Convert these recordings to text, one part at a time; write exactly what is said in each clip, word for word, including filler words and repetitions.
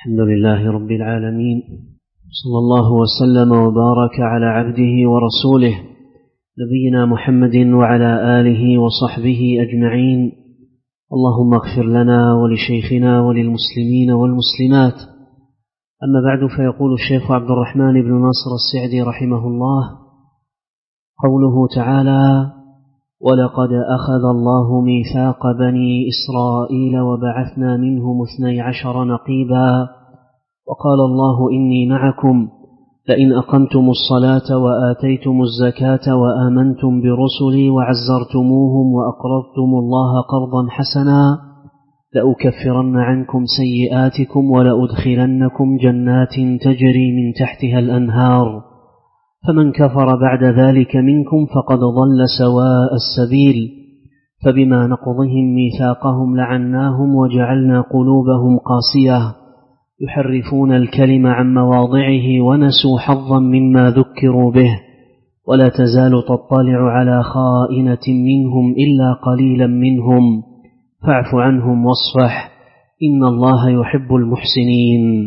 الحمد لله رب العالمين، صلى الله وسلم وبارك على عبده ورسوله نبينا محمد وعلى آله وصحبه أجمعين. اللهم اغفر لنا ولشيخنا وللمسلمين والمسلمات. أما بعد، فيقول الشيخ عبد الرحمن بن ناصر السعدي رحمه الله: قوله تعالى: ولقد أخذ الله ميثاق بني إسرائيل وبعثنا منهم اثني عشر نقيبا وقال الله إني معكم لئن أقمتم الصلاة وآتيتم الزكاة وآمنتم برسلي وعزرتموهم وأقرضتم الله قرضا حسنا لأكفرن عنكم سيئاتكم ولأدخلنكم جنات تجري من تحتها الأنهار فمن كفر بعد ذلك منكم فقد ضل سواء السبيل. فبما نقضهم ميثاقهم لعناهم وجعلنا قلوبهم قاسية يحرفون الكلم عن مواضعه ونسوا حظا مما ذكروا به ولا تزال تطلع على خائنة منهم إلا قليلا منهم فاعف عنهم واصفح إن الله يحب المحسنين.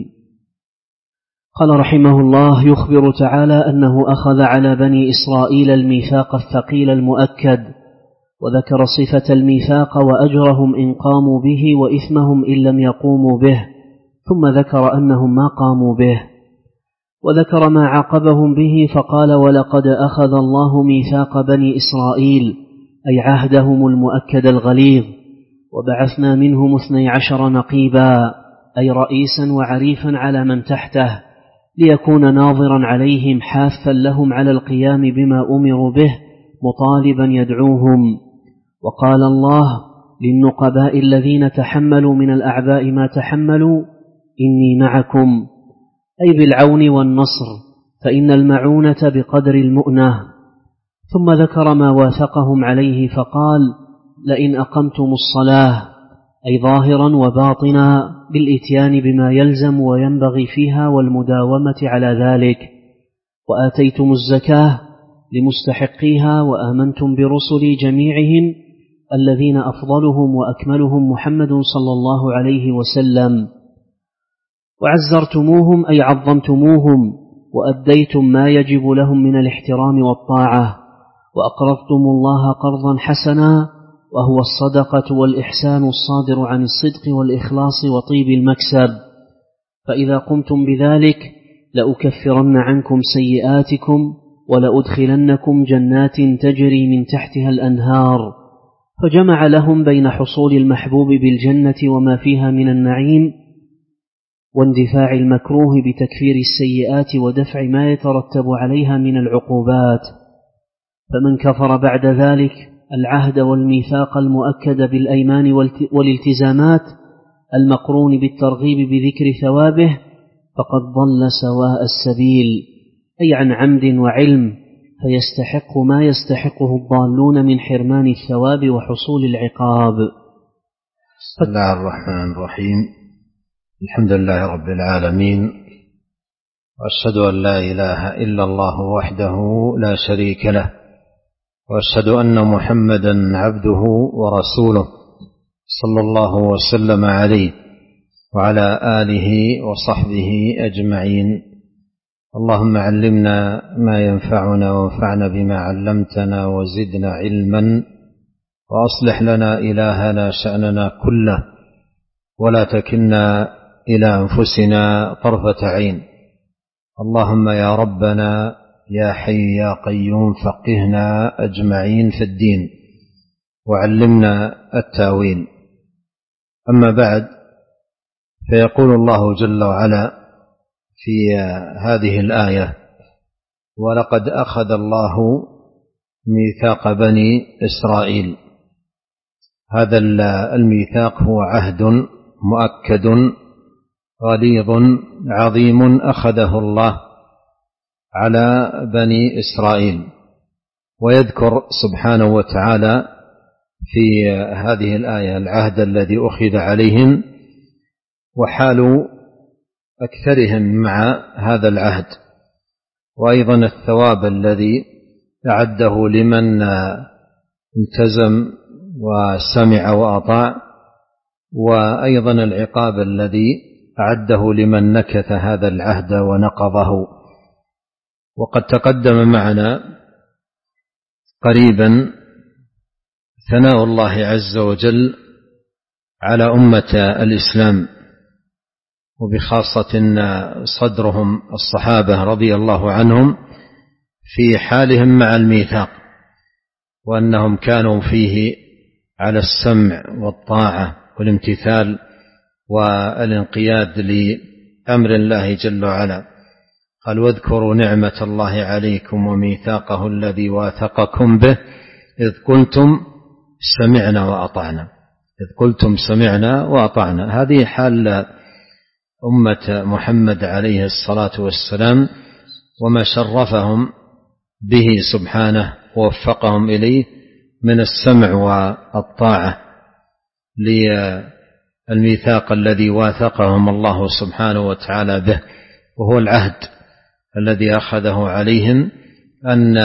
قال رحمه الله: يخبر تعالى أنه أخذ على بني إسرائيل الميثاق الثقيل المؤكد، وذكر صفة الميثاق وأجرهم إن قاموا به وإثمهم إن لم يقوموا به، ثم ذكر أنهم ما قاموا به، وذكر ما عاقبهم به فقال: ولقد أخذ الله ميثاق بني إسرائيل، أي عهدهم المؤكد الغليظ، وبعثنا منهم اثني عشر نقيبا، أي رئيسا وعريفا على من تحته، ليكون ناظرا عليهم حافا لهم على القيام بما أمروا به مطالبا يدعوهم. وقال الله للنقباء الذين تحملوا من الأعباء ما تحملوا: إني معكم، أي بالعون والنصر، فإن المعونة بقدر المؤنة. ثم ذكر ما واثقهم عليه فقال: لئن أقمتم الصلاة، أي ظاهرا وباطنا بالإتيان بما يلزم وينبغي فيها والمداومة على ذلك، وآتيتم الزكاة لمستحقيها، وآمنتم برسلي جميعهم الذين أفضلهم وأكملهم محمد صلى الله عليه وسلم، وعزرتموهم أي عظمتموهم وأديتم ما يجب لهم من الاحترام والطاعة، وأقرضتم الله قرضا حسنا، وهو الصدقة والإحسان الصادر عن الصدق والإخلاص وطيب المكسب. فإذا قمتم بذلك لأكفرن عنكم سيئاتكم ولأدخلنكم جنات تجري من تحتها الأنهار، فجمع لهم بين حصول المحبوب بالجنة وما فيها من النعيم واندفاع المكروه بتكفير السيئات ودفع ما يترتب عليها من العقوبات. فمن كفر بعد ذلك العهد والميثاق المؤكد بالأيمان والالتزامات المقرون بالترغيب بذكر ثوابه فقد ضل سواء السبيل، أي عن عمد وعلم، فيستحق ما يستحقه الضالون من حرمان الثواب وحصول العقاب. بسم الله الرحمن الرحيم. الحمد لله رب العالمين، وأشهد أن لا إله إلا الله وحده لا شريك له، وأشهد أن محمدا عبده ورسوله صلى الله وسلم عليه وعلى آله وصحبه أجمعين. اللهم علمنا ما ينفعنا وانفعنا بما علمتنا وزدنا علما، وأصلح لنا إلهنا شأننا كله، ولا تكلنا إلى أنفسنا طرفة عين. اللهم يا ربنا يا حي يا قيوم فقهنا أجمعين في الدين وعلمنا التاويل. أما بعد، فيقول الله جل وعلا في هذه الآية: ولقد أخذ الله ميثاق بني إسرائيل. هذا الميثاق هو عهد مؤكد غليظ عظيم أخذه الله على بني إسرائيل، ويذكر سبحانه وتعالى في هذه الآية العهد الذي أخذ عليهم وحال أكثرهم مع هذا العهد، وأيضا الثواب الذي أعده لمن التزم وسمع وأطاع، وأيضا العقاب الذي أعده لمن نكث هذا العهد ونقضه. وقد تقدم معنا قريبا ثناء الله عز وجل على أمة الإسلام، وبخاصة صدرهم الصحابة رضي الله عنهم في حالهم مع الميثاق، وأنهم كانوا فيه على السمع والطاعة والامتثال والانقياد لأمر الله جل وعلا. قال: واذكروا نعمة الله عليكم وميثاقه الذي واثقكم به إذ قلتم سمعنا وأطعنا. إذ قلتم سمعنا وأطعنا، هذه حال أمة محمد عليه الصلاة والسلام، وما شرفهم به سبحانه ووفقهم إليه من السمع والطاعة للميثاق الذي واثقهم الله سبحانه وتعالى به، وهو العهد الذي أخذه عليهم أن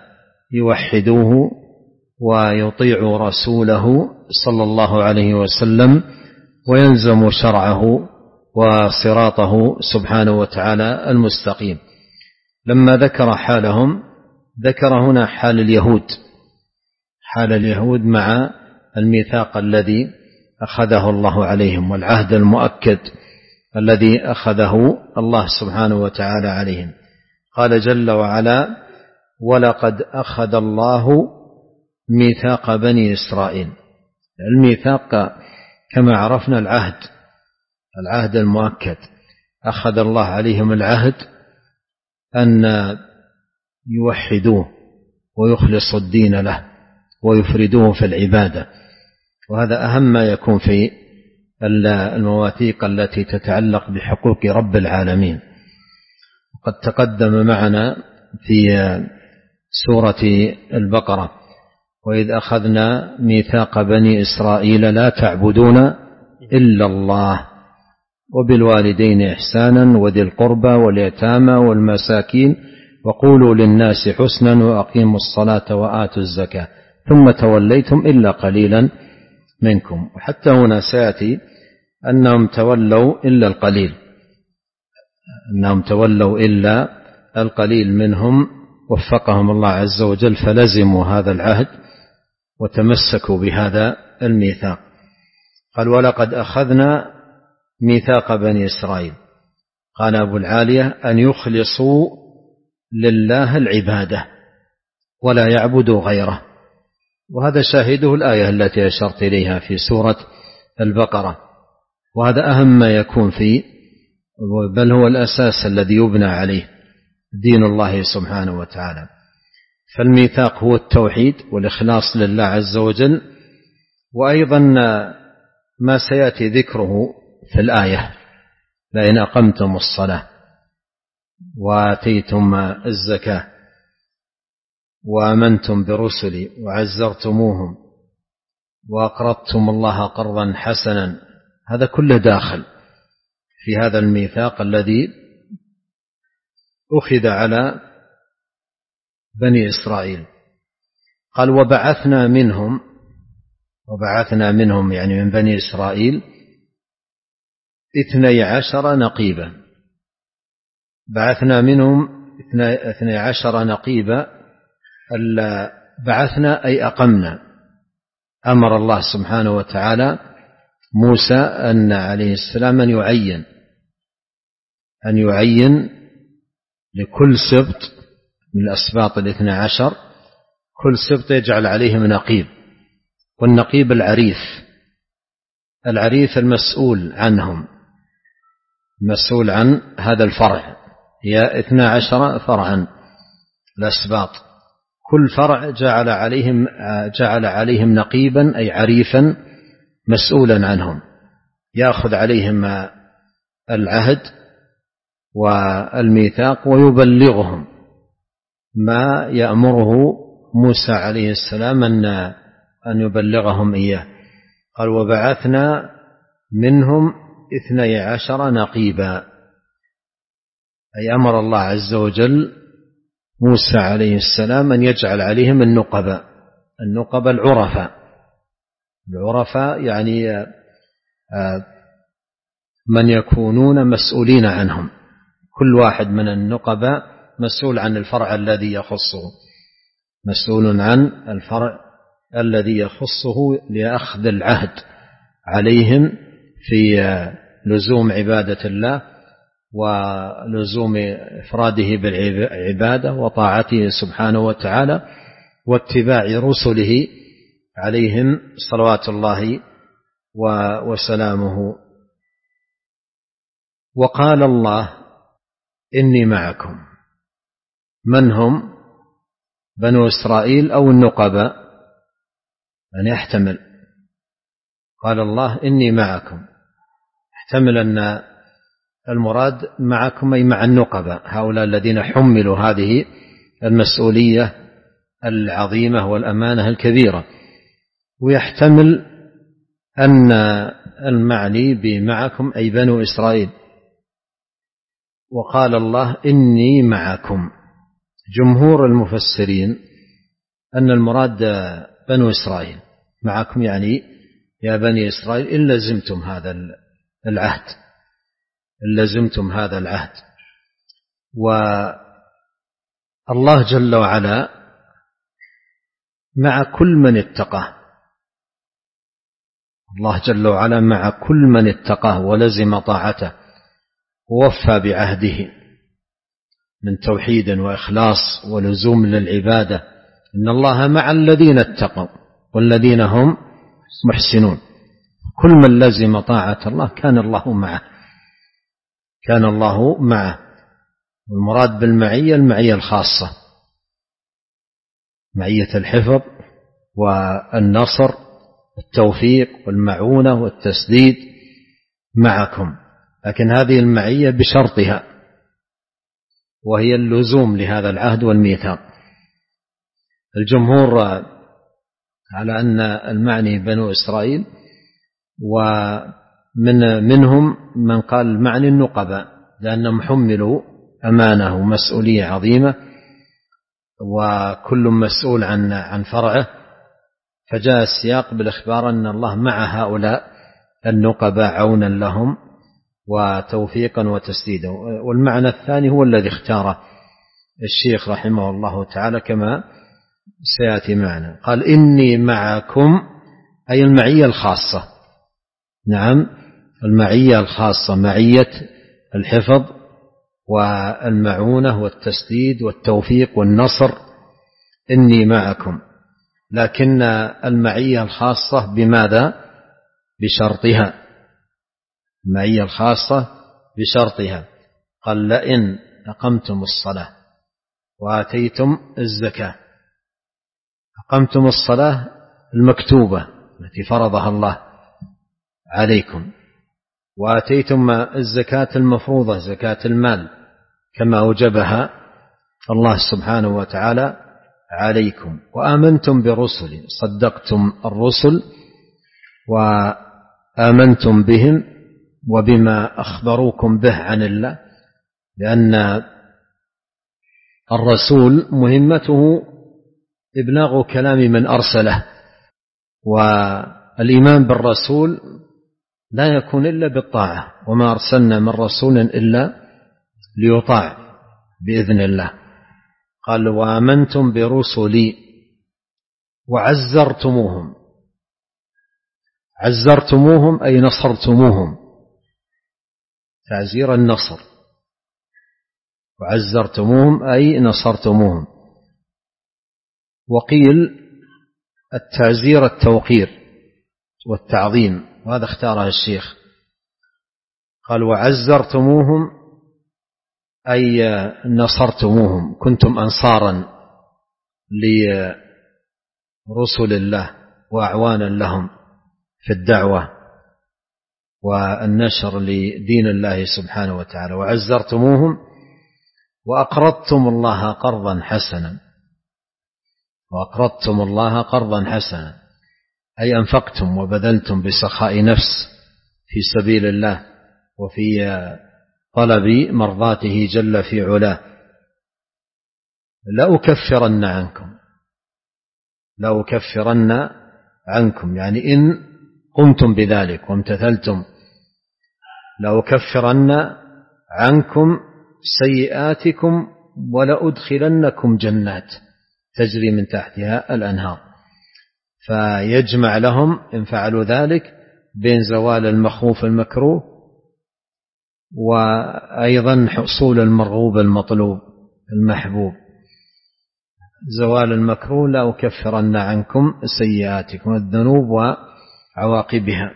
يوحدوه ويطيعوا رسوله صلى الله عليه وسلم ويلزموا شرعه وصراطه سبحانه وتعالى المستقيم. لما ذكر حالهم ذكر هنا حال اليهود، حال اليهود مع الميثاق الذي أخذه الله عليهم والعهد المؤكد الذي أخذه الله سبحانه وتعالى عليهم. قال جل وعلا: ولقد أخذ الله ميثاق بني إسرائيل. الميثاق كما عرفنا العهد، العهد المؤكد، أخذ الله عليهم العهد أن يوحدوه ويخلصوا الدين له ويفردوه في العبادة، وهذا أهم ما يكون في المواثيق التي تتعلق بحقوق رب العالمين. وقد تقدم معنا في سورة البقرة: وإذ أخذنا ميثاق بني إسرائيل لا تعبدون إلا الله وبالوالدين إحسانا وذي القربى واليتامى والمساكين وقولوا للناس حسنا وأقيموا الصلاة وآتوا الزكاة ثم توليتم إلا قليلا منكم. وحتى هنا سيأتي أنهم تولوا إلا القليل، أنهم تولوا إلا القليل منهم، وفقهم الله عز وجل فلزموا هذا العهد وتمسكوا بهذا الميثاق. قال: ولقد أخذنا ميثاق بني إسرائيل. قال أبو العالية: أن يخلصوا لله العبادة ولا يعبدوا غيره، وهذا شاهده الآية التي أشرت إليها في سورة البقرة، وهذا أهم ما يكون فيه، بل هو الأساس الذي يبنى عليه دين الله سبحانه وتعالى. فالميثاق هو التوحيد والإخلاص لله عز وجل، وأيضا ما سيأتي ذكره في الآية: لئن أقمتم الصلاة وآتيتم الزكاة وآمنتم برسلي وعزرتموهم وأقرضتم الله قرضا حسنا، هذا كله داخل في هذا الميثاق الذي أخذ على بني إسرائيل. قال: وبعثنا منهم، وبعثنا منهم يعني من بني إسرائيل اثني عشر نقيبا. بعثنا منهم اثني عشر نقيبا، بعثنا أي أقمنا. أمر الله سبحانه وتعالى موسى أن عليه السلام أن يعين أن يعين لكل سبط من الأسباط الاثنى عشر، كل سبط يجعل عليهم نقيب، والنقيب العريف، العريف المسؤول عنهم، مسؤول عن هذا الفرع. هي اثنى عشر فرعا الأسباط، كل فرع جعل عليهم جعل عليهم نقيبا أي عريفا مسؤولا عنهم، يأخذ عليهم العهد والميثاق ويبلغهم ما يأمره موسى عليه السلام أن أن يبلغهم إياه. قال: وبعثنا منهم اثني عشر نقيبا، أي أمر الله عز وجل موسى عليه السلام أن يجعل عليهم النقباء، النقباء العرفاء، العرفاء يعني من يكونون مسؤولين عنهم، كل واحد من النقباء مسؤول عن الفرع الذي يخصه، مسؤول عن الفرع الذي يخصه لأخذ العهد عليهم في لزوم عبادة الله ولزوم إفراده بالعبادة وطاعته سبحانه وتعالى واتباع رسله عليهم صلوات الله وسلامه. وقال الله إني معكم. من هم؟ بنو إسرائيل أو النقباء؟ أن يحتمل. قال الله إني معكم، يحتمل أن المراد معكم أي مع النقباء، هؤلاء الذين حملوا هذه المسؤولية العظيمة والأمانة الكبيرة، ويحتمل أن المعني بمعكم أي بنو إسرائيل. وقال الله إني معكم. جمهور المفسرين أن المراد بنو إسرائيل، معكم يعني يا بني إسرائيل إن لزمتم هذا العهد، إن لزمتم هذا العهد. والله جل وعلا مع كل من اتقاه، الله جل وعلا مع كل من اتقاه ولزم طاعته ووفى بعهده من توحيد وإخلاص ولزوم للعبادة. إن الله مع الذين اتقوا والذين هم محسنون. كل من لزم طاعة الله كان الله معه، كان الله معه. والمراد بالمعية المعية الخاصة، معية الحفظ والنصر والتوفيق والمعونة والتسديد معكم، لكن هذه المعية بشرطها، وهي اللزوم لهذا العهد والميثاق. الجمهور على أن المعني بنو إسرائيل، ومن منهم من قال المعني النقباء، لأنهم حملوا أمانة ومسؤولية عظيمة، وكل مسؤول عن عن فرعه، فجاء السياق بالإخبار أن الله مع هؤلاء النقباء عونا لهم وتوفيقا وتسديدا. والمعنى الثاني هو الذي اختاره الشيخ رحمه الله تعالى كما سيأتي معنا. قال إني معكم أي المعية الخاصة. نعم، المعية الخاصة، معية الحفظ والمعونة والتسديد والتوفيق والنصر. إني معكم، لكن المعية الخاصة بماذا؟ بشرطها، المعية الخاصة بشرطها. قال لئن أقمتم الصلاة وآتيتم الزكاة. أقمتم الصلاة المكتوبة التي فرضها الله عليكم، وآتيتم الزكاة المفروضة زكاة المال كما أوجبها الله سبحانه وتعالى عليكم، وآمنتم برسل، صدقتم الرسل وآمنتم بهم وبما أخبروكم به عن الله، لأن الرسول مهمته إبلاغ كلام من أرسله، والإيمان بالرسول لا يكون إلا بالطاعة، وما أرسلنا من رسول إلا ليطاع بإذن الله. قال وآمنتم برسلي وعزرتموهم. عزرتموهم أي نصرتموهم، تعزير النصر، وعزرتموهم أي نصرتموهم. وقيل التعزير التوقير والتعظيم، وهذا اختاره الشيخ. قال وعزرتموهم أي نصرتموهم، كنتم أنصارا لرسل الله وأعوانا لهم في الدعوة والنشر لدين الله سبحانه وتعالى. وعزرتموهم وأقرضتم الله قرضا حسنا. وأقرضتم الله قرضا حسنا أي أنفقتم وبذلتم بسخاء نفس في سبيل الله وفي طلب مرضاته جل في علاه. لأكفرن عنكم، لأكفرن عنكم يعني إن قمتم بذلك وامتثلتم لأكفرن عنكم سيئاتكم ولأدخلنكم جنات تجري من تحتها الأنهار. فيجمع لهم إن فعلوا ذلك بين زوال المخوف المكروه وأيضا حصول المرغوب المطلوب المحبوب. زوال المكروه لأكفرن عنكم سيئاتكم الذنوب وعواقبها،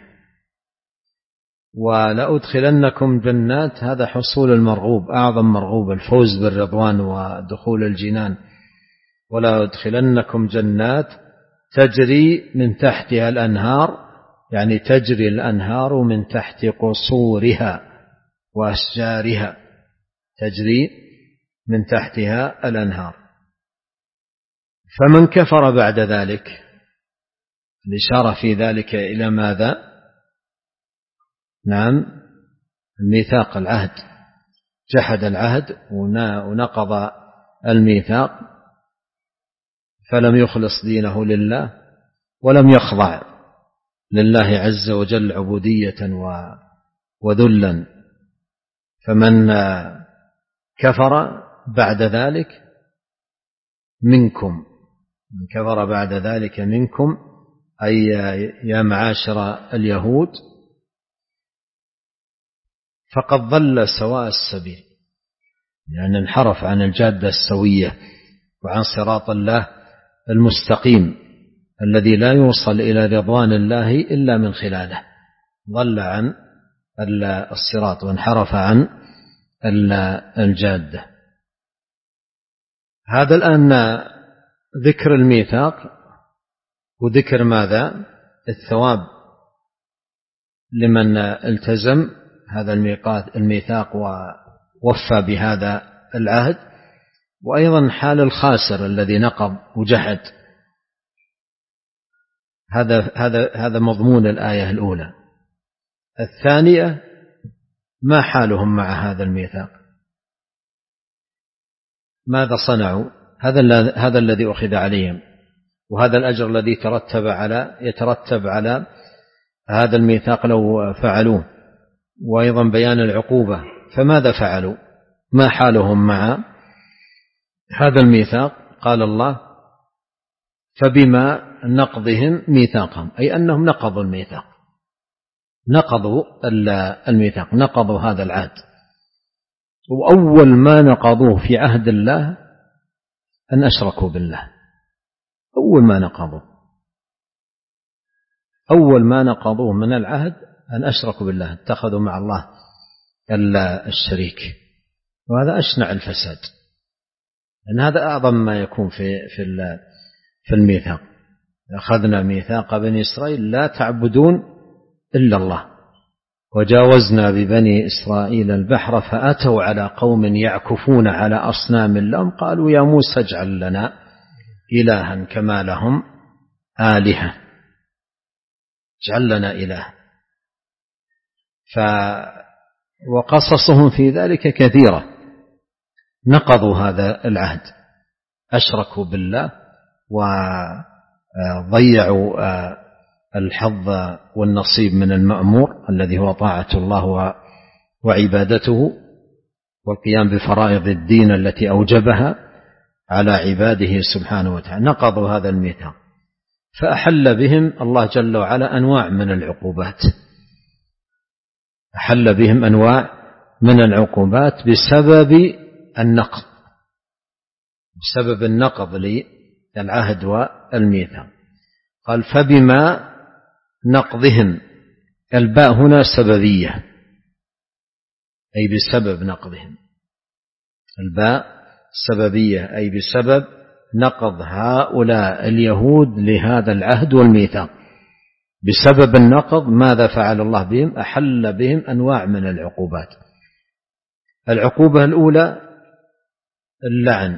ولأدخلنكم جنات هذا حصول المرغوب أعظم مرغوب الفوز بالرضوان ودخول الجنان. ولأدخلنكم جنات تجري من تحتها الأنهار، يعني تجري الأنهار من تحت قصورها وأشجارها، تجري من تحتها الأنهار. فمن كفر بعد ذلك، الإشارة في ذلك إلى ماذا؟ نعم، الميثاق العهد، جحد العهد ونقض الميثاق، فلم يخلص دينه لله ولم يخضع لله عز وجل عبودية وذلا. فمن كفر بعد ذلك منكم، من كفر بعد ذلك منكم أي يا معاشر اليهود فقد ضل سواء السبيل، لأن انحرف عن الجادة السوية وعن صراط الله المستقيم الذي لا يوصل إلى رضوان الله إلا من خلاله. ضل عن الصراط وانحرف عن الجادة. هذا الآن ذكر الميثاق وذكر ماذا؟ الثواب لمن التزم هذا الميقات الميثاق ووفى بهذا العهد، وأيضا حال الخاسر الذي نقض وجحد. هذا هذا هذا مضمون الآية الأولى. الثانية ما حالهم مع هذا الميثاق؟ ماذا صنعوا؟ هذا هذا الذي أخذ عليهم، وهذا الأجر الذي ترتب على يترتب على هذا الميثاق لو فعلوه، وأيضا بيان العقوبة. فماذا فعلوا؟ ما حالهم مع هذا الميثاق؟ قال الله: فبما نقضهم ميثاقهم، أي أنهم نقضوا الميثاق، نقضوا الميثاق، نقضوا هذا العهد. وأول ما نقضوه في عهد الله أن أشركوا بالله. أول ما نقضوه أول ما نقضوه من العهد أن أشركوا بالله، اتخذوا مع الله الشريك. وهذا أشنع الفساد، لأن هذا أعظم ما يكون في في في الميثاق. أخذنا ميثاق بني إسرائيل لا تعبدون إلا الله، وجاوزنا ببني إسرائيل البحر فأتوا على قوم يعكفون على أصنام لهم قالوا يا موسى اجعل لنا إلها كما لهم آلهة، اجعل لنا إله. ف وقصصهم في ذلك كثيرة. نقضوا هذا العهد، أشركوا بالله وضيعوا الحظ والنصيب من المأمور الذي هو طاعة الله وعبادته والقيام بفرائض الدين التي أوجبها على عباده سبحانه وتعالى. نقضوا هذا الميثاق، فأحل بهم الله جل وعلا أنواع من العقوبات، أحل بهم أنواع من العقوبات بسبب النقض، بسبب النقض للعهد والميثاق. قال: فبما نقضهم، الباء هنا سببية، أي بسبب نقضهم. الباء سببية أي بسبب نقض هؤلاء اليهود لهذا العهد والميثاق. بسبب النقض ماذا فعل الله بهم؟ أحل بهم أنواع من العقوبات. العقوبة الأولى اللعن،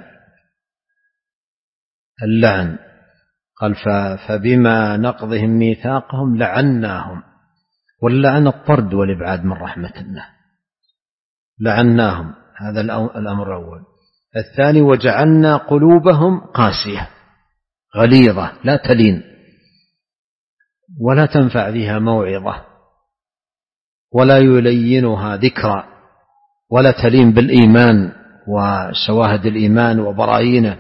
اللعن. قال: فبما نقضهم ميثاقهم لعناهم. واللعن الطرد والإبعاد من رحمة الله، لعناهم، هذا الأمر الأول. الثاني: وجعلنا قلوبهم قاسية غليظة لا تلين ولا تنفع بها موعظة ولا يلينها ذكرا ولا تلين بالإيمان وشواهد الإيمان وبراهينه.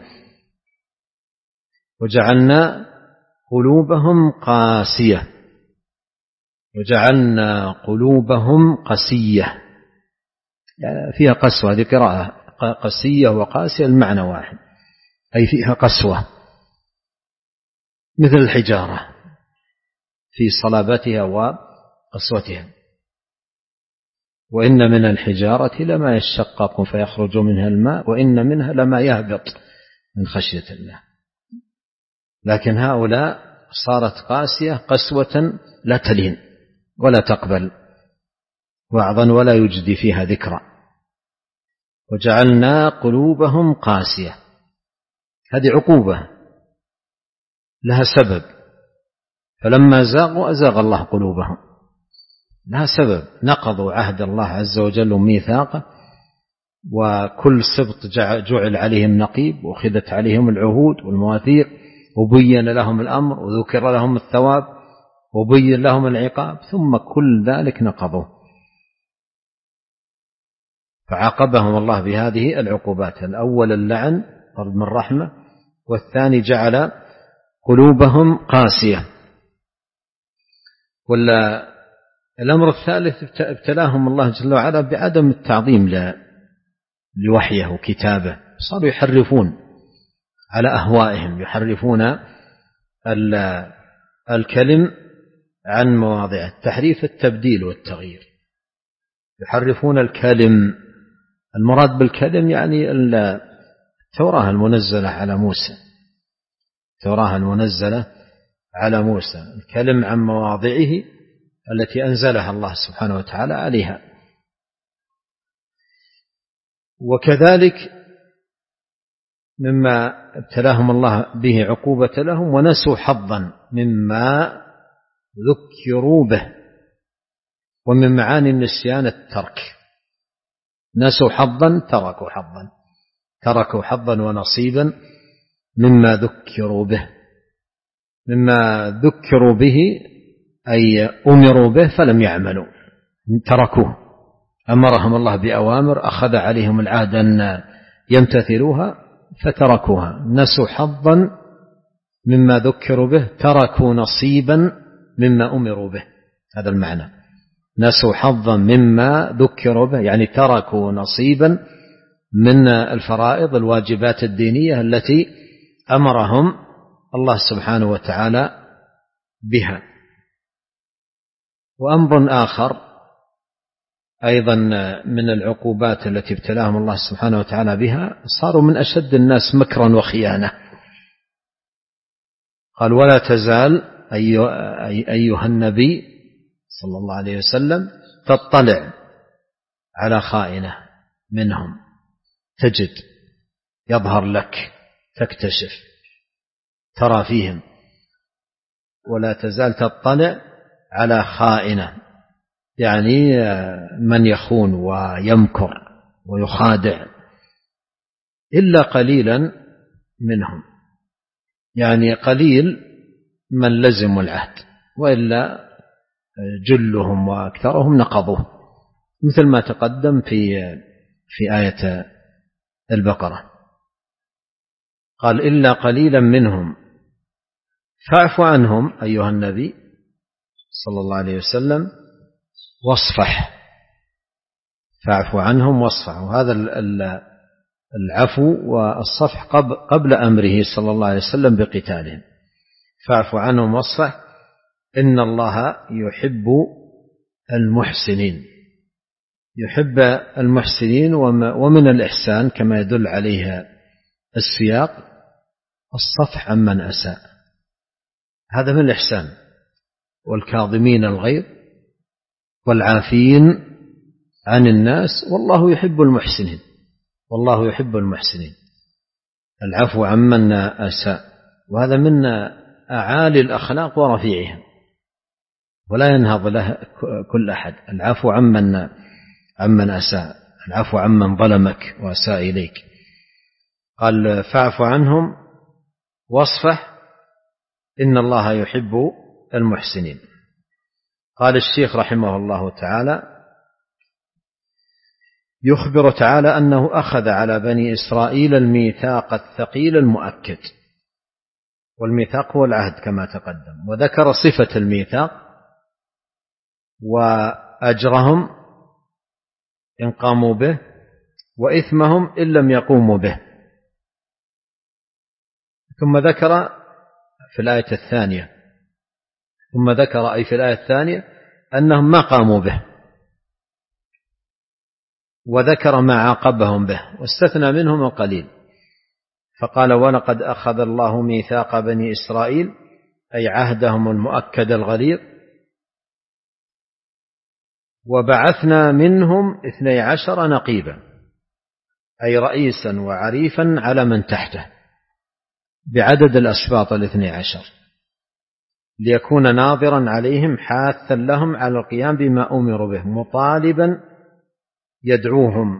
وجعلنا قلوبهم قاسية وجعلنا قلوبهم قسية، يعني فيها قسوة، هذه قراءة، قسية وقاسية المعنى واحد، أي فيها قسوة مثل الحجارة في صلابتها وقسوتها. وإن من الحجارة لما يشقق فيخرج منها الماء وإن منها لما يهبط من خشية الله. لكن هؤلاء صارت قاسية قسوة لا تلين ولا تقبل وعظا ولا يجدي فيها ذكرا. وجعلنا قلوبهم قاسية، هذه عقوبة لها سبب، فلما زاغوا أزاغ الله قلوبهم، لها سبب، نقضوا عهد الله عز وجل وميثاقه، وكل سبط جعل عليهم نقيب وأخذت عليهم العهود والمواثيق وبين لهم الأمر وذكر لهم الثواب وبين لهم العقاب، ثم كل ذلك نقضوه، فعاقبهم الله بهذه العقوبات. الأول اللعن طرد من رحمة، والثاني جعل قلوبهم قاسية. ولا الأمر الثالث ابتلاهم الله جل وعلا بعدم التعظيم لوحيه وكتابه، صاروا يحرفون على أهوائهم، يحرفون الكلم عن مواضعه، تحريف التبديل والتغيير، يحرفون الكلم. المراد بالكلم يعني التوراة المنزلة على موسى، التوراة المنزلة على موسى، الكلم عن مواضعه التي أنزلها الله سبحانه وتعالى عليها. وكذلك مما ابتلاهم الله به عقوبة لهم، ونسوا حظا مما ذكروا به، ومن معاني النسيان الترك، نسوا حظا تركوا حظا، تركوا حظا ونصيبا مما ذكروا به، مما ذكروا به أي أمروا به فلم يعملوا، تركوه، أمرهم الله بأوامر أخذ عليهم العهد أن يمتثلوها فتركوها، نسوا حظا مما ذكروا به، تركوا نصيبا مما أمروا به، هذا المعنى، نسوا حظا مما ذكروا به يعني تركوا نصيبا من الفرائض الواجبات الدينية التي أمرهم الله سبحانه وتعالى بها. وأمر آخر أيضا من العقوبات التي ابتلاهم الله سبحانه وتعالى بها، صاروا من أشد الناس مكرا وخيانة. قال ولا تزال أيها النبي صلى الله عليه وسلم تطلع على خائنة منهم، تجد، يظهر لك، تكتشف، ترى فيهم، ولا تزال تطلع على خائنة يعني من يخون ويمكر ويخادع، إلا قليلا منهم، يعني قليل من لزموا العهد، وإلا جلهم وأكثرهم نقضوه، مثل ما تقدم في في آية البقرة. قال إلا قليلا منهم فاعف عنهم أيها النبي صلى الله عليه وسلم واصفح، فاعف عنهم واصفح، وهذا العفو والصفح قبل أمره صلى الله عليه وسلم بقتالهم، فاعف عنهم واصفح إن الله يحب المحسنين، يحب المحسنين. ومن الإحسان كما يدل عليها السياق الصفح عمن أساء، هذا من الإحسان، والكاظمين الغيظ والعافين عن الناس والله يحب المحسنين، والله يحب المحسنين، العفو عمن أساء، وهذا من أعالي الأخلاق ورفيعها، ولا ينهض له كل أحد، العفو عمن عمن أساء، العفو عمن ظلمك وأساء إليك. قال فاعف عنهم واصفح إن الله يحب المحسنين. قال الشيخ رحمه الله تعالى: يخبر تعالى أنه أخذ على بني إسرائيل الميثاق الثقيل المؤكد، والميثاق هو العهد كما تقدم، وذكر صفة الميثاق وأجرهم إن قاموا به وإثمهم إن لم يقوموا به. ثم ذكر في الآية الثانية ثم ذكر أي في الآية الثانية أنهم ما قاموا به، وذكر ما عاقبهم به، واستثنى منهم القليل، فقال: ولقد أخذ الله ميثاق بني إسرائيل، أي عهدهم المؤكد الغليظ، وبعثنا منهم اثني عشر نقيبا، أي رئيسا وعريفا على من تحته، بعدد الأسباط الاثني عشر، ليكون ناظرا عليهم حاثا لهم على القيام بما أمروا به، مطالبا يدعوهم.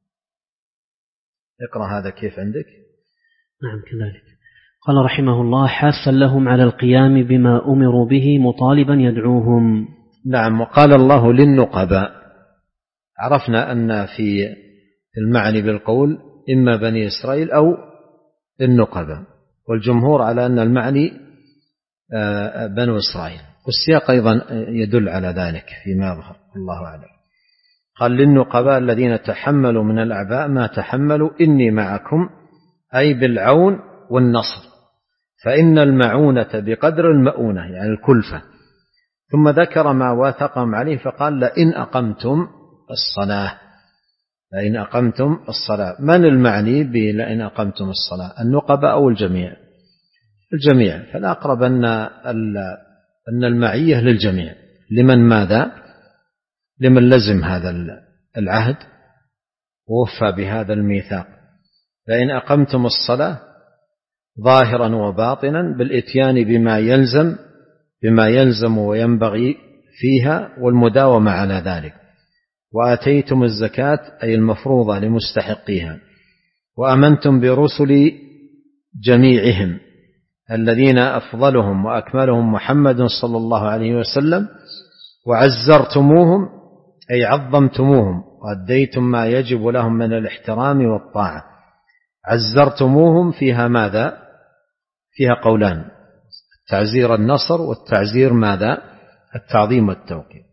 اقرأ هذا كيف عندك؟ نعم كذلك. قال رحمه الله: حاثا لهم على القيام بما أمروا به مطالبا يدعوهم. نعم. وقال الله للنقباء. عرفنا أن في المعني بالقول إما بني إسرائيل أو النقباء، والجمهور على أن المعني بنو إسرائيل، والسياق أيضا يدل على ذلك فيما يظهر، الله أعلم. قال للنقباء الذين تحملوا من الأعباء ما تحملوا إني معكم، أي بالعون والنصر، فإن المعونة بقدر المؤونة، يعني الكلفة. ثم ذكر ما واثقهم عليه فقال: لئن أقمتم الصلاة، لئن أقمتم الصلاة. من المعني بلئن أقمتم الصلاة؟ النقباء أو الجميع؟ الجميع. فالأقرب أن أن المعية للجميع. لمن ماذا؟ لمن لزم هذا العهد ووفى بهذا الميثاق. لئن أقمتم الصلاة ظاهرا وباطنا بالإتيان بما يلزم بما يلزم وينبغي فيها والمداومة على ذلك، وآتيتم الزكاة أي المفروضة لمستحقيها، وأمنتم برسل جميعهم الذين أفضلهم وأكملهم محمد صلى الله عليه وسلم، وعزرتموهم أي عظمتموهم، وأديتم ما يجب لهم من الاحترام والطاعة. عزرتموهم فيها ماذا؟ فيها قولان: تعزير النصر، والتعزير ماذا؟ التعظيم والتوقير.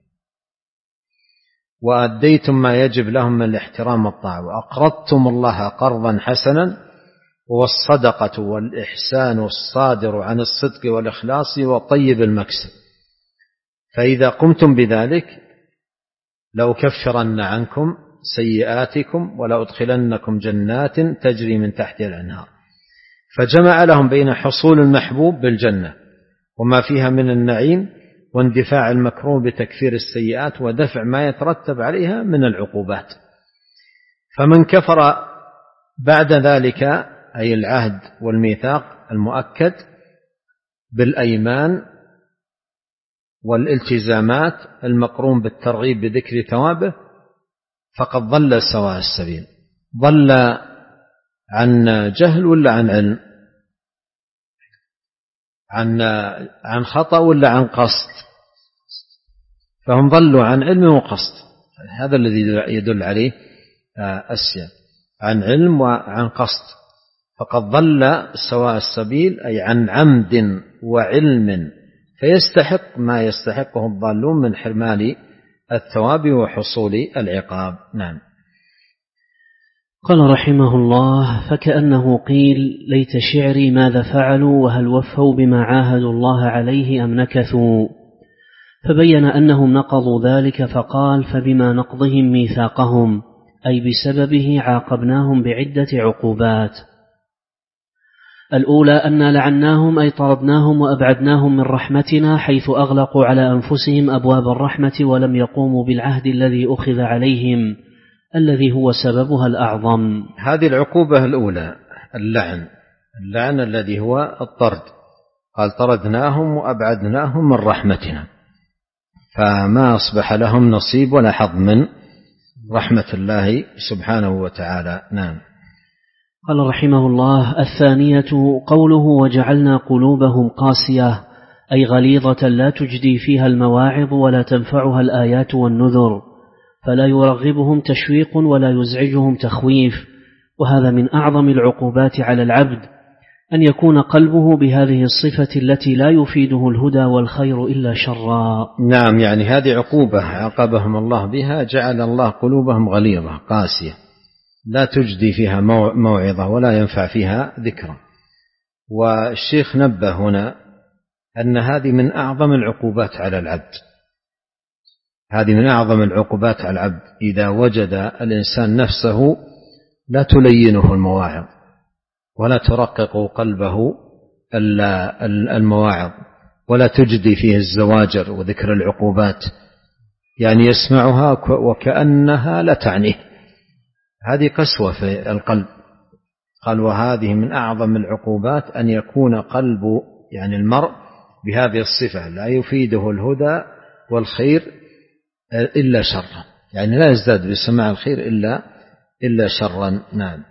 وأديتم ما يجب لهم من الاحترام والطاعة، وأقرضتم الله قرضا حسنا، والصدقة والإحسان الصادر عن الصدق والإخلاص وطيب المكسب. فإذا قمتم بذلك لأكفرن عنكم سيئاتكم ولأدخلنكم جنات تجري من تحتها الأنهار. فجمع لهم بين حصول المحبوب بالجنة وما فيها من النعيم، واندفاع المكروه بتكفير السيئات، ودفع ما يترتب عليها من العقوبات. فمن كفر بعد ذلك، أي العهد والميثاق المؤكد بالأيمان والالتزامات المقرون بالترغيب بذكر ثوابه، فقد ضل سواء السبيل. ضل عن جهل ولا عن علم؟ عن عن خطأ ولا عن قصد؟ فهم ضلوا عن علم وقصد، هذا الذي يدل عليه السياق، عن علم وعن قصد. فقد ضل سواء السبيل أي عن عمد وعلم، فيستحق ما يستحقه الضالون من حرمان الثواب وحصول العقاب. نعم. قال رحمه الله: فكأنه قيل: ليت شعري ماذا فعلوا، وهل وفوا بما عاهدوا الله عليه أم نكثوا؟ فبين أنهم نقضوا ذلك، فقال: فبما نقضهم ميثاقهم، أي بسببه عاقبناهم بعدة عقوبات. الأولى أن لعناهم، أي طردناهم وأبعدناهم من رحمتنا، حيث أغلقوا على أنفسهم أبواب الرحمة ولم يقوموا بالعهد الذي أخذ عليهم، الذي هو سببها الأعظم. هذه العقوبة الأولى اللعن، اللعن الذي هو الطرد. قال: طردناهم وأبعدناهم من رحمتنا، فما أصبح لهم نصيب ولا حظ من رحمة الله سبحانه وتعالى. نعم. قال رحمه الله: الثانية قوله: وجعلنا قلوبهم قاسية، أي غليظة لا تجدي فيها المواعظ ولا تنفعها الآيات والنذر، فلا يرغبهم تشويق ولا يزعجهم تخويف. وهذا من أعظم العقوبات على العبد، أن يكون قلبه بهذه الصفة التي لا يفيده الهدى والخير إلا شرا. نعم، يعني هذه عقوبة عاقبهم الله بها، جعل الله قلوبهم غليظة قاسية لا تجدي فيها موعظة ولا ينفع فيها ذكرى. والشيخ نبه هنا أن هذه من أعظم العقوبات على العبد، هذه من أعظم العقوبات على العبد إذا وجد الإنسان نفسه لا تلينه المواعظ ولا ترقق قلبه المواعظ ولا تجدي فيه الزواجر وذكر العقوبات، يعني يسمعها وكأنها لا تعنيه، هذه قسوة في القلب. قال وهذه من أعظم العقوبات أن يكون قلب يعني المرء بهذه الصفة لا يفيده الهدى والخير إلا شرا، يعني لا يزداد بسماع الخير إلا إلا شرا. نعم.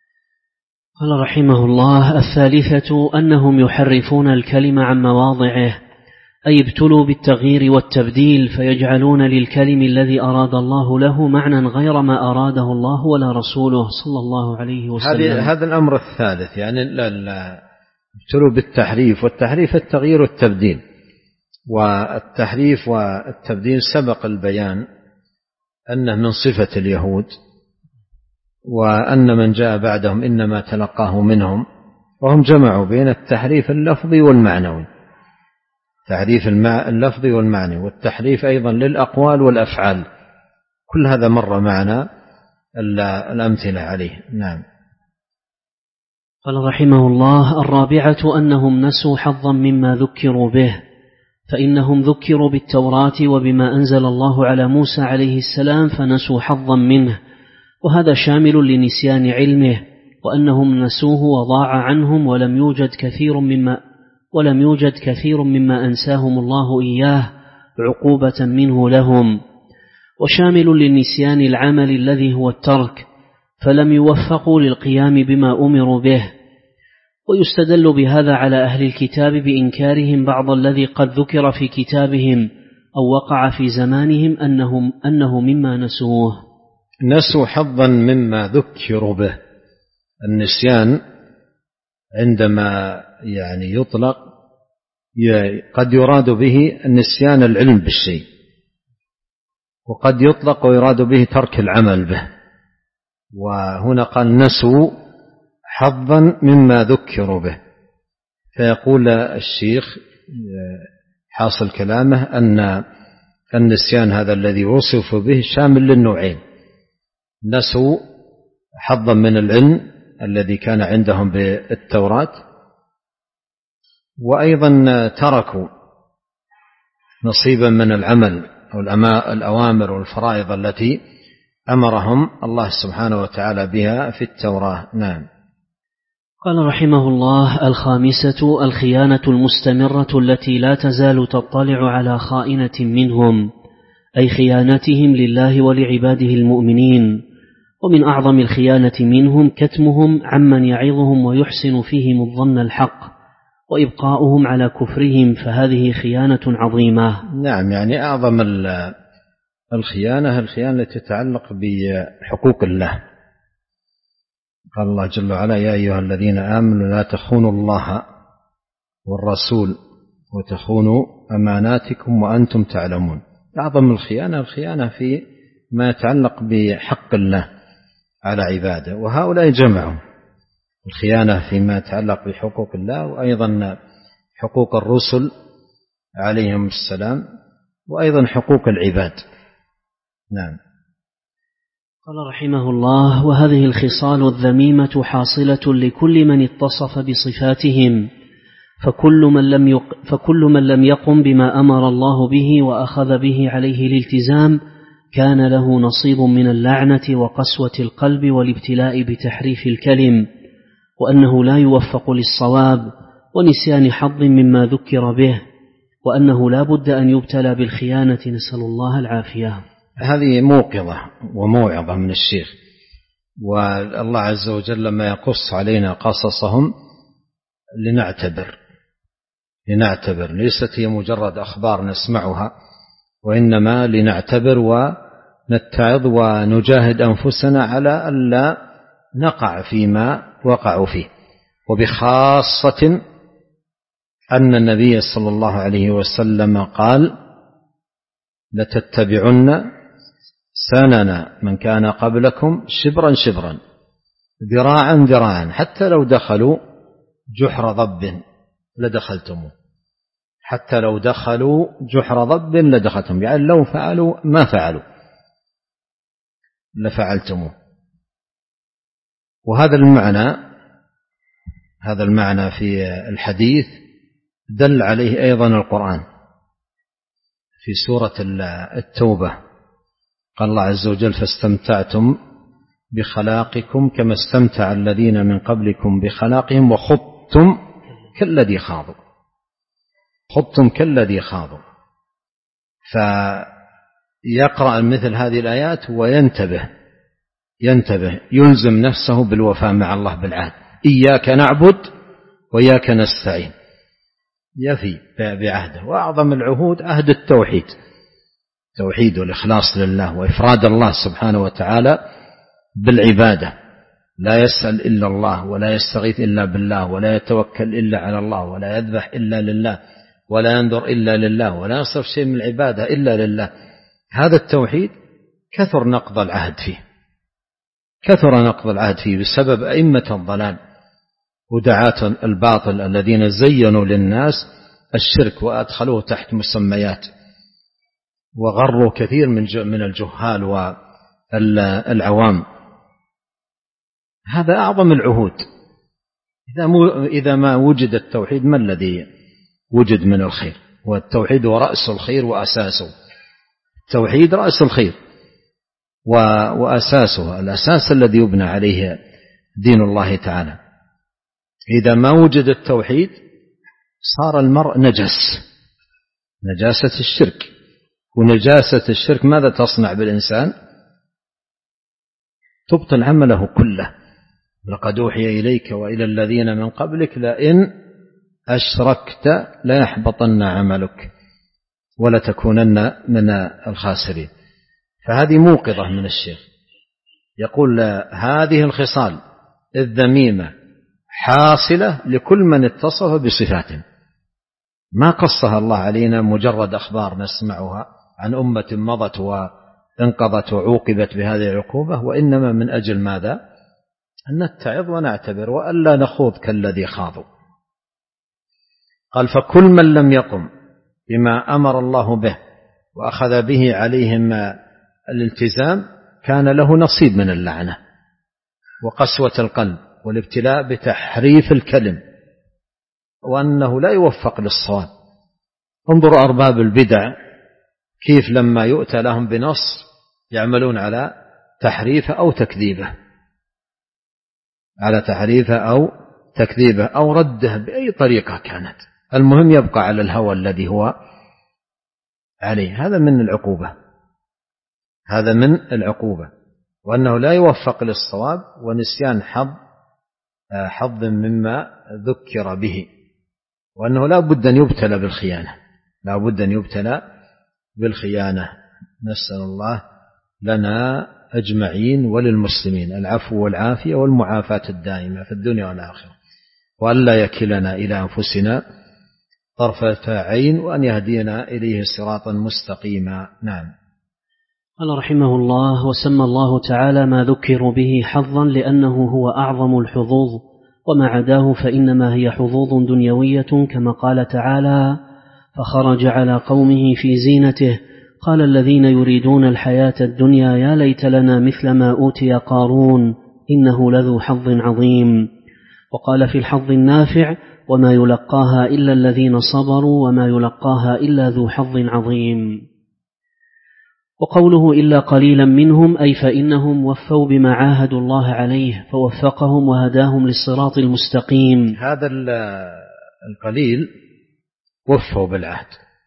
قال رحمه الله: الثالثة أنهم يحرفون الكلم عن مواضعه، أي ابتلوا بالتغيير والتبديل، فيجعلون للكلم الذي أراد الله له معنى غير ما أراده الله ولا رسوله صلى الله عليه وسلم. هذا الأمر الثالث، يعني ابتلوا بالتحريف، والتحريف التغيير والتبديل، والتحريف والتبديل سبق البيان أنه من صفة اليهود، وأن من جاء بعدهم إنما تلقاه منهم، وهم جمعوا بين التحريف اللفظي والمعنوي، تحريف اللفظي والمعنوي، والتحريف أيضا للأقوال والأفعال، كل هذا مر معنا الأمثلة عليه. نعم. قال رحمه الله: الرابعة أنهم نسوا حظا مما ذكروا به، فإنهم ذكروا بالتوراة وبما أنزل الله على موسى عليه السلام فنسوا حظا منه، وهذا شامل لنسيان علمه، وأنهم نسوه وضاع عنهم ولم يوجد كثير مما ولم يوجد كثير مما أنساهم الله إياه عقوبة منه لهم، وشامل للنسيان العمل الذي هو الترك، فلم يوفقوا للقيام بما أمروا به. ويستدل بهذا على أهل الكتاب بإنكارهم بعض الذي قد ذكر في كتابهم أو وقع في زمانهم أنهم أنه مما نسوه. نسوا حظا مما ذكروا به. النسيان عندما يعني يطلق قد يراد به النسيان العلم بالشيء، وقد يطلق ويراد به ترك العمل به، وهنا قال نسوا حظا مما ذكروا به. فيقول الشيخ حاصل كلامه أن النسيان هذا الذي وصف به شامل للنوعين: نسوا حظا من العلم الذي كان عندهم بالتوراة، وأيضا تركوا نصيبا من العمل أو الأوامر والفرائض التي أمرهم الله سبحانه وتعالى بها في التوراة. نعم. قال رحمه الله: الخامسة الخيانة المستمرة التي لا تزال تطلع على خائنة منهم، أي خيانتهم لله ولعباده المؤمنين. ومن أعظم الخيانة منهم كتمهم عمن يعظهم ويحسن فيهم الظن الحق، وإبقاؤهم على كفرهم، فهذه خيانة عظيمة. نعم، يعني أعظم الخيانة الخيانة التي تتعلق بحقوق الله. قال الله جل وعلا: يا أيها الذين آمنوا لا تخونوا الله والرسول وتخونوا أماناتكم وأنتم تعلمون. أعظم الخيانة الخيانة في ما يتعلق بحق الله على عباده، وهؤلاء جمعوا الخيانة فيما يتعلق بحقوق الله، وأيضا حقوق الرسل عليهم السلام، وأيضا حقوق العباد. نعم. قال رحمه الله: وهذه الخصال الذميمة حاصلة لكل من اتصف بصفاتهم، فكل من لم يق... فكل من لم يقم بما أمر الله به وأخذ به عليه الالتزام كان له نصيب من اللعنة وقسوة القلب والابتلاء بتحريف الكلم، وأنه لا يوفق للصواب ونسيان حظ مما ذكر به، وأنه لا بد أن يبتلى بالخيانة، نسأل الله العافية. هذه موقظة وموعظة من الشيخ، والله عز وجل لما يقص علينا قصصهم لنعتبر، لنعتبر، ليست هي مجرد أخبار نسمعها، وإنما لنعتبر ونتعظ ونجاهد أنفسنا على ألا نقع فيما وقعوا فيه. وبخاصة أن النبي صلى الله عليه وسلم قال: لتتبعن سنن من كان قبلكم شبرا شبرا ذراعا ذراعا حتى لو دخلوا جحر ضب لدخلتموه، حتى لو دخلوا جحر ضب لدخلتم، يعني لو فعلوا ما فعلوا لفعلتموه. وهذا المعنى هذا المعنى في الحديث دل عليه أيضا القرآن في سورة التوبة، قال الله عز وجل: فاستمتعتم بخلاقكم كما استمتع الذين من قبلكم بخلاقهم وخضتم كالذي خاضوا خضتم كالذي خاضوا. فيقرأ مثل هذه الآيات وينتبه ينتبه يلزم نفسه بالوفاء مع الله بالعهد. إياك نعبد وإياك نستعين، يفي بعهده. وأعظم العهود عهد التوحيد، توحيد والإخلاص لله وإفراد الله سبحانه وتعالى بالعبادة، لا يسأل إلا الله ولا يستغيث إلا بالله ولا يتوكل إلا على الله ولا يذبح إلا لله ولا ينظر إلا لله ولا يصرف شيء من العبادة إلا لله. هذا التوحيد كثر نقض العهد فيه كثر نقض العهد فيه بسبب أئمة الضلال ودعاة الباطل الذين زينوا للناس الشرك وأدخلوه تحت مسميات وغروا كثير من الجهال والعوام. هذا أعظم العهود. إذا ما وجد التوحيد ما الذي وجد من الخير؟ والتوحيد هو رأس الخير وأساسه. التوحيد رأس الخير وأساسه، الأساس الذي يبنى عليه دين الله تعالى. إذا ما وجد التوحيد صار المرء نجس، نجاسة الشرك. ونجاسة الشرك ماذا تصنع بالإنسان؟ تبطل عمله كله. لقد أوحي إليك وإلى الذين من قبلك لئن أشركت ليحبطن عملك ولتكونن من الخاسرين. فهذه موقظة من الشيخ، يقول هذه الخصال الذميمة حاصلة لكل من اتصف بصفات ما قصها الله علينا مجرد أخبار نسمعها عن أمة مضت وانقضت وعوقبت بهذه العقوبة، وإنما من أجل ماذا؟ أن نتعظ ونعتبر وألا نخوض كالذي خاضوا. قال: فكل من لم يقم بما أمر الله به وأخذ به عليهم الالتزام كان له نصيب من اللعنة وقسوة القلب والابتلاء بتحريف الكلم، وأنه لا يوفق للصواب. انظر أرباب البدع كيف لما يؤتى لهم بنص يعملون على تحريفه أو تكذيبه على تحريفه أو تكذيبه أو رده بأي طريقة كانت، المهم يبقى على الهوى الذي هو عليه. هذا من العقوبة هذا من العقوبة وأنه لا يوفق للصواب ونسيان حظ حظ مما ذكر به، وأنه لا بد أن يبتلى بالخيانة لا بد أن يبتلى بالخيانة. نسأل الله لنا أجمعين وللمسلمين العفو والعافية والمعافاة الدائمة في الدنيا والآخرة، وألا يكلنا إلى أنفسنا طرفة عين، وأن يهدينا إليه صراطا مستقيما. نعم. قال رحمه الله: وسمى الله تعالى ما ذكر به حظا لأنه هو أعظم الحظوظ، وما عداه فإنما هي حظوظ دنيوية، كما قال تعالى: فخرج على قومه في زينته قال الذين يريدون الحياة الدنيا يا ليت لنا مثل ما أوتي قارون إنه لذو حظ عظيم. وقال في الحظ النافع: وما يلقاها إلا الذين صبروا وما يلقاها إلا ذو حظ عظيم. وقوله إلا قليلا منهم أي فإنهم وفوا بما عاهدوا الله عليه فوفقهم وهداهم للصراط المستقيم. هذا القليل وفوا بالعهد،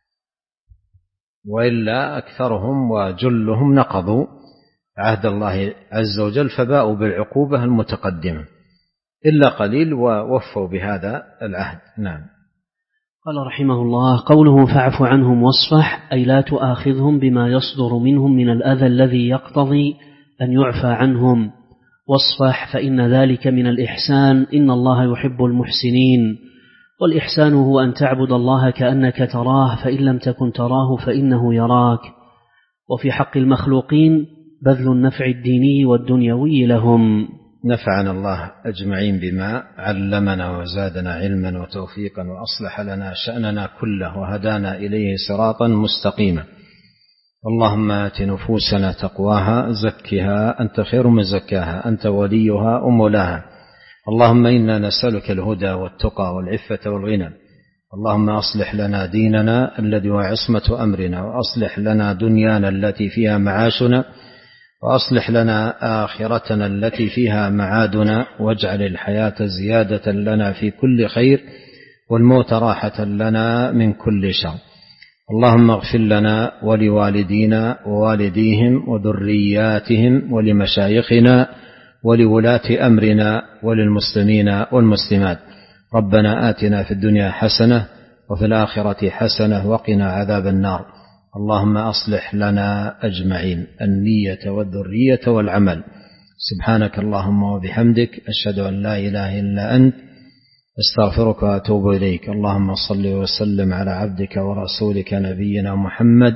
وإلا أكثرهم وجلهم نقضوا عهد الله عز وجل فباءوا بالعقوبة المتقدمة، إلا قليل ووفوا بهذا العهد. نعم. قال رحمه الله: قوله فاعف عنهم واصفح، أي لا تؤاخذهم بما يصدر منهم من الأذى الذي يقتضي أن يعفى عنهم، واصفح فإن ذلك من الإحسان، إن الله يحب المحسنين، والإحسان هو أن تعبد الله كأنك تراه، فإن لم تكن تراه فإنه يراك. وفي حق المخلوقين بذل النفع الديني والدنيوي لهم. نفعنا الله أجمعين بما علمنا وزادنا علما وتوفيقا، وأصلح لنا شأننا كله وهدانا إليه صراطا مستقيما. اللهم آت نفوسنا تقواها، زكها أنت خير من زكاها، أنت وليها ومولاها. اللهم إنا نسألك الهدى والتقى والعفة والغنى. اللهم أصلح لنا ديننا الذي هو عصمة أمرنا، وأصلح لنا دنيانا التي فيها معاشنا، وأصلح لنا آخرتنا التي فيها معادنا، واجعل الحياة زيادة لنا في كل خير، والموت راحة لنا من كل شر. اللهم اغفر لنا ولوالدينا ووالديهم وذرياتهم ولمشايخنا ولولاة أمرنا وللمسلمين والمسلمات. ربنا آتنا في الدنيا حسنة وفي الآخرة حسنة وقنا عذاب النار. اللهم أصلح لنا أجمعين النية والذرية والعمل. سبحانك اللهم وبحمدك، أشهد أن لا إله إلا أنت، استغفرك وأتوب إليك. اللهم صل وسلم على عبدك ورسولك نبينا محمد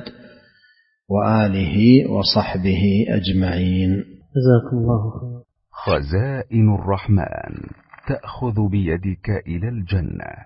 وآله وصحبه أجمعين. جزاكم الله خير. خزائن الرحمن تأخذ بيدك إلى الجنة.